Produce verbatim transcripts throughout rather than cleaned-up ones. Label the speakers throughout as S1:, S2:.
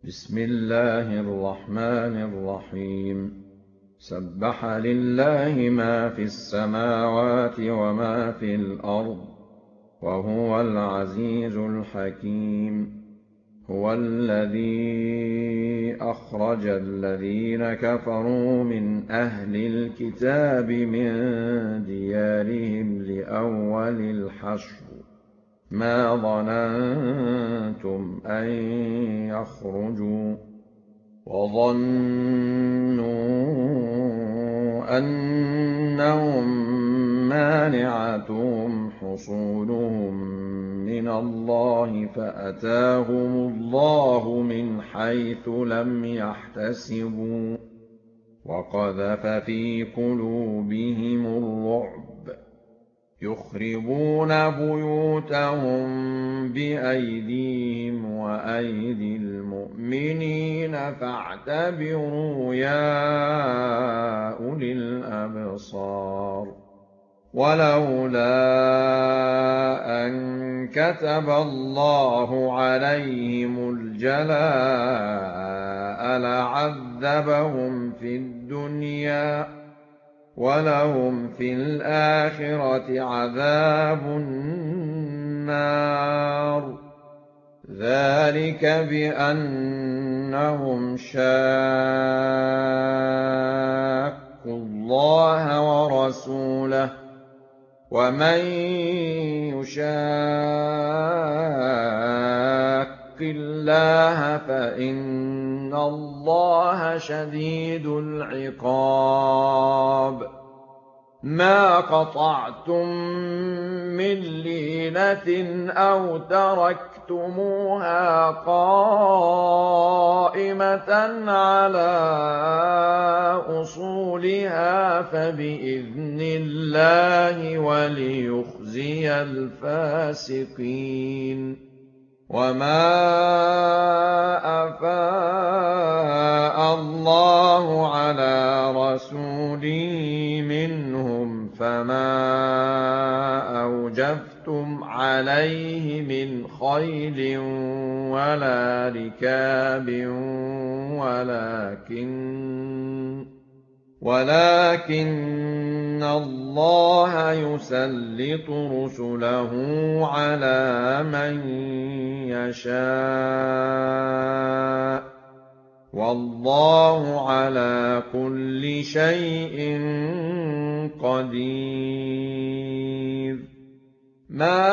S1: بسم الله الرحمن الرحيم سبح لله ما في السماوات وما في الأرض وهو العزيز الحكيم هو الذي أخرج الذين كفروا من أهل الكتاب من ديارهم لأول الحشر ما ظننتم أن يخرجوا وظنوا أنهم مانعتهم حصونهم من الله فأتاهم الله من حيث لم يحتسبوا وقذف في قلوبهم الرعب يخربون بيوتهم بأيديهم وأيدي المؤمنين فاعتبروا يا أولي الأبصار ولولا أن كتب الله عليهم الجلاء لعذبهم في الدنيا ولهم في الآخرة عذاب النار ذلك بأنهم شاقوا الله ورسوله ومن يشاق الله فإن الله شديد العقاب ما قطعتم من لينة أو تركتموها قائمة على أصولها فبإذن الله وليخزي الفاسقين وما أفاء الله على رسوله منهم فما أوجفتم عليه من خيل ولا ركاب ولكن ولكن الله يسلط رسله على من يشاء والله على كل شيء قدير ما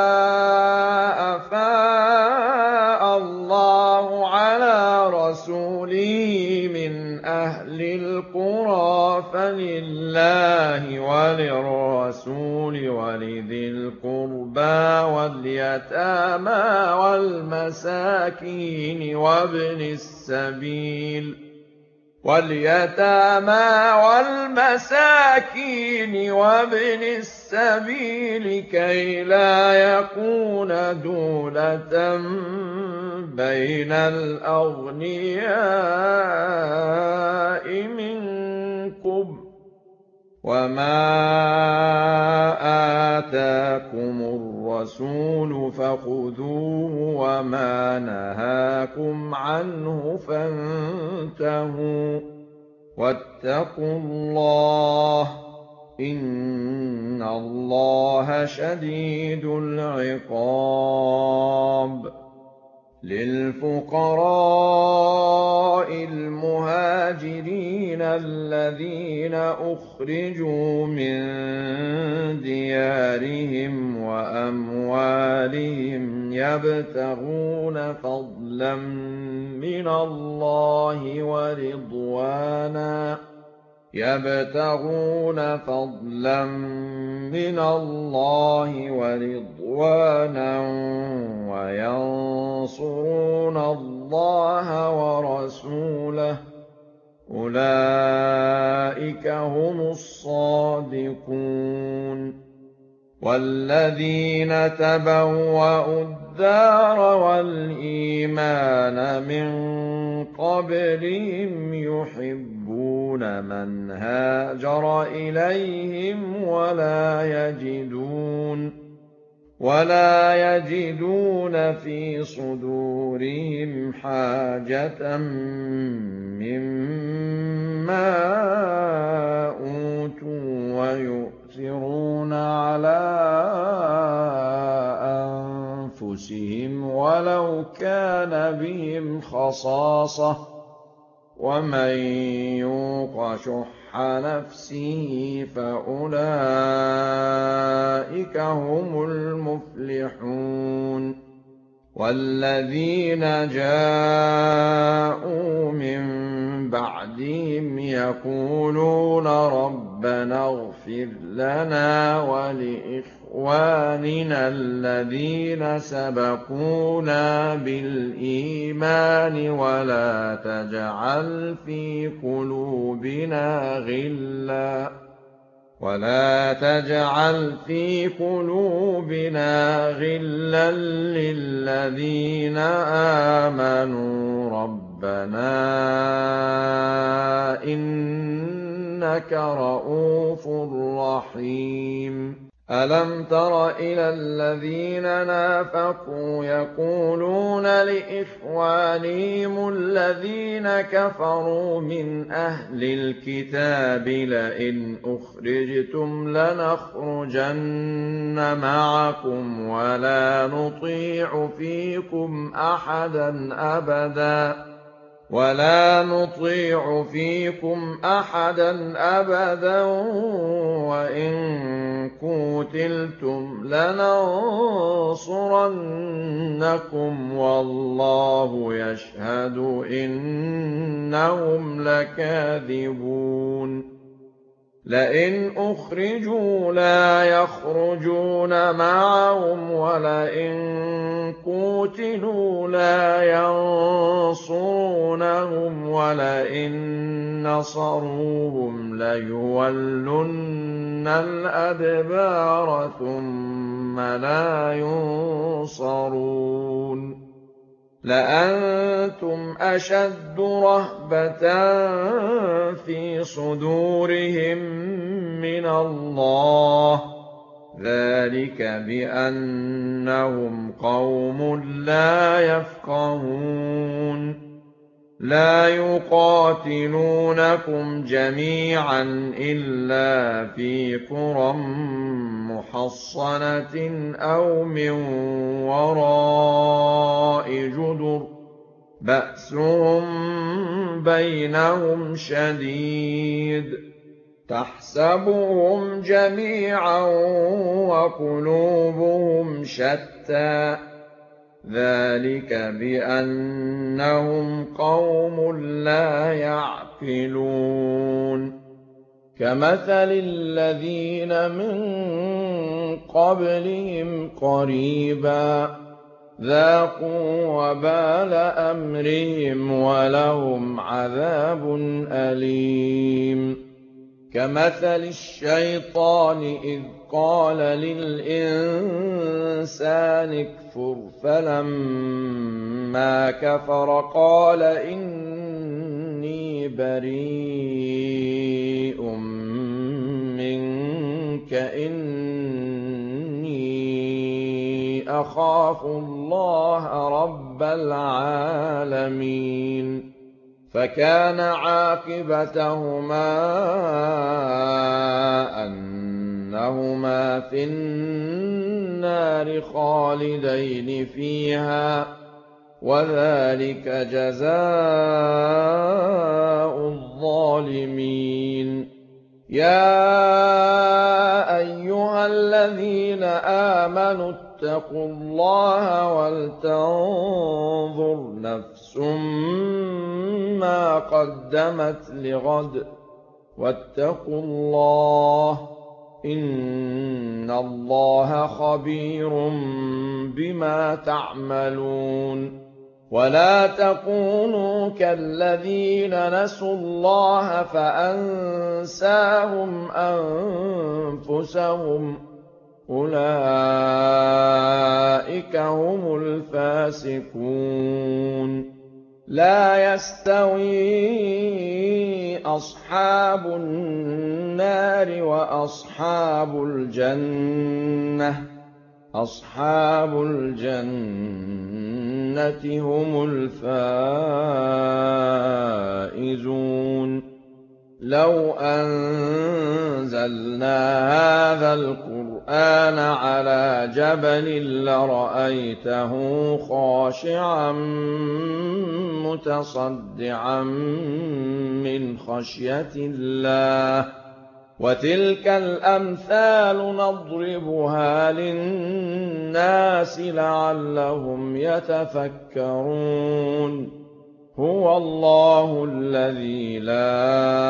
S1: أفاء الله على رسوله من أهل القرى فلله وللرسول ولذي القربى واليتامى والمساكين وابن السبيل واليتامى والمساكين وابن السبيل كي لا يكون دولة بين الأغنياء منكم وما آتاكم الرسول فخذوه وما نهاكم عنه فانتهوا واتقوا الله إن الله شديد العقاب للفقراء المهاجرين الذين أخرجوا من ديارهم وأموالهم يبتغون فضلا من الله ورضوانا يبتغون فضلا من الله ورضوانا وينصرون الله ورسوله أولئك هم الصادقون والذين تبوأوا الدار والإيمان من قبلهم يحبون من هاجر إليهم ولا يجدون ولا يجدون في صدورهم حاجة مما أوتوا ويؤثرون على أنفسهم ولو كان بهم خصاصة ومن يوق شح نفسه فأولئك هم المفلحون والذين جاءوا من بعدهم يقولون ربنا اغفر لنا ولإخواننا الذين سبقونا بالإيمان ولا تجعل في قلوبنا غلا ولا تجعل في قلوبنا غلا للذين آمنوا ربنا إنك رءوف رحيم ألم تر إلى الذين نافقوا يقولون لإخوانهم الذين كفروا من أهل الكتاب لئن أخرجتم لنخرجن معكم ولا نطيع فيكم أحدا أبدا ولا نطيع فيكم أحدا أبدا وإن قوتلتم لننصرنكم والله يشهد إنهم لكاذبون لئن أخرجوا لا يخرجون معهم ولئن قوتلوا لا ينصرونهم ولئن نصروهم ليولن الأدبار ثم لا ينصرون لأنتم أشد رهبة في صدورهم من الله ذلك بأنهم قوم لا يفقهون لا يقاتلونكم جميعا إلا في قرى محصنة أو من وراء جدر بأسهم بينهم شديد تحسبهم جميعا وقلوبهم شتى ذلك بأنهم قوم لا يعقلون كمثل الذين من قبلهم قريبا ذاقوا وبال أمرهم ولهم عذاب أليم كمثل الشيطان إذ قال للإنسان اكفر فلما كفر قال إني بريء منك إني أخاف الله رب العالمين فكان عاقبتهما أنهما في النار خالدين فيها وذلك جزاء الظالمين يا أيها الذين آمنوا اتقوا الله ولتنظر نفس ما قدمت لغد واتقوا الله إن الله خبير بما تعملون ولا تكونوا كالذين نسوا الله فأنساهم أنفسهم أولئك هم الفاسقون لا يستوي أصحاب النار وأصحاب الجنة أَصْحَابُ الْجَنَّةِ هُمُ الْفَائِزُونَ لَوْ أَنزَلْنَا هَٰذَا الْقُرْآنَ عَلَىٰ جَبَلٍ لَّرَأَيْتَهُ خَاشِعًا مُّتَصَدِّعًا مِّنْ خَشْيَةِ اللَّهِ ۚ وَتِلْكَ الْأَمْثَالُ نَضْرِبُهَا لِلنَّاسِ لَعَلَّهُمْ يَتَفَكَّرُونَ هُوَ اللَّهُ الَّذِي لَا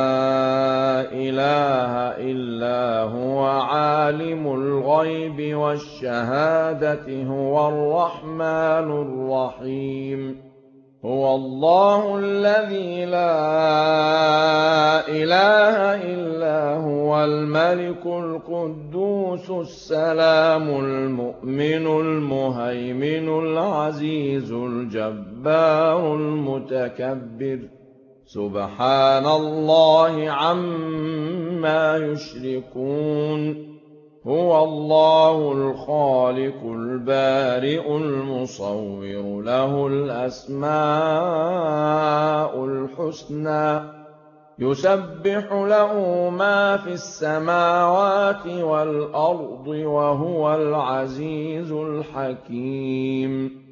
S1: إِلَٰهَ إِلَّا هُوَ عَالِمُ الْغَيْبِ وَالشَّهَادَةِ هُوَ الرَّحْمَٰنُ الرَّحِيمُ هُوَ اللَّهُ الَّذِي لَا إِلَٰهَ إِلَّا هُوَ الْمَلِكُ الْقُدُّوسُ السَّلَامُ الْمُؤْمِنُ الْمُهَيْمِنُ الْعَزِيزُ الْجَبَّارُ الْمُتَكَبِّرُ سُبْحَانَ اللَّهِ عَمَّا يُشْرِكُونَ هُوَ اللَّهُ الْخَالِقُ الْبَارِئُ الْمُصَوِّرُ لَهُ الْأَسْمَاءُ الْحُسْنَىٰ يُسَبِّحُ لَهُ مَا فِي السَّمَاوَاتِ وَالْأَرْضِ وَهُوَ الْعَزِيزُ الْحَكِيمُ